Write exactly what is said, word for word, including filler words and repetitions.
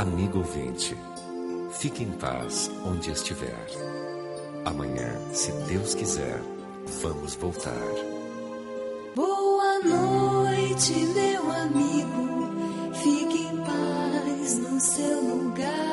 Amigo ouvinte, fique em paz onde estiver. Amanhã, se Deus quiser, vamos voltar. Boa noite, meu amigo. Fique em paz no seu lugar.